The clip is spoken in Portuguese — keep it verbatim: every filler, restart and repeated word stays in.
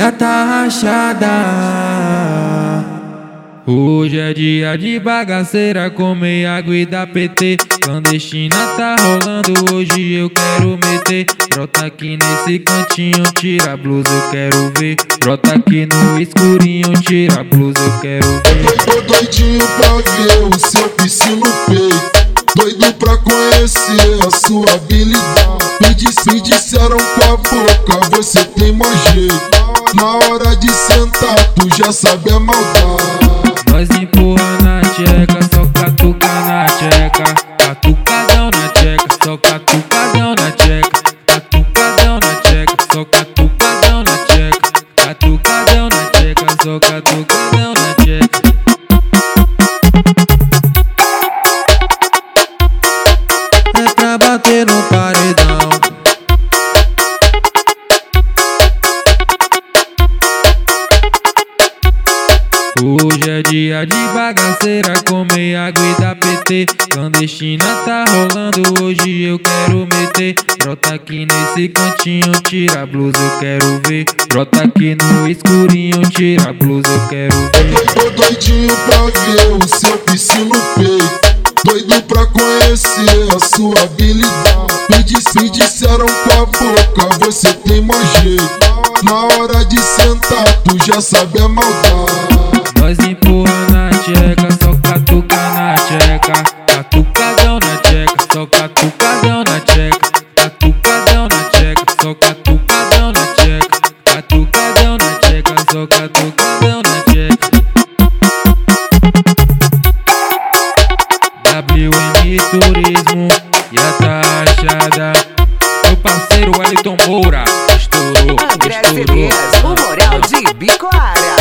tcheca tá rachada. Hoje é dia de bagaceira, comer água e dar P T. Clandestina tá rolando, hoje eu quero meter. Brota aqui nesse cantinho, tira a blusa, eu quero ver. Brota aqui no escurinho, tira a blusa, eu quero ver. Tô doidinho pra ver o seu piercing no peito. Doido pra conhecer a sua habilidade. Me, dis, me disseram com a boca, você tem mais jeito. Na hora de sentar, tu já sabe a maldade. Nós empurra na tcheca, só catuca na tcheca. Catucadão na tcheca, só catucadão na tcheca. Catucadão na tcheca, só catucadão na tcheca. Catucadão na tcheca, só catucadão na tcheca. É pra bater no paredão. Hoje é dia de bagaceira, comer água e dar P T. Clandestina tá rolando, hoje eu quero meter. Brota aqui nesse cantinho, tira a blusa, eu quero ver. Brota aqui no escurinho, tira a blusa, eu quero ver. Tô doidinho pra ver o seu piercing no peito. Doido pra conhecer a sua habilidade. Me, dis, me disseram com a boca, você tem mais jeito. Na hora de sentar, tu já sabe a maldade. Nós empurra na tcheca, só catuca na tcheca. Catucadão na tcheca, só catucadão na tcheca. Catucadão na tcheca, só catucadão na tcheca. Catucadão na tcheca, só catucadão na tcheca. W M Turismo e a taxada. Meu parceiro Wellington Moura estourou, André estourou. Certeza, o Moral de Bicoara.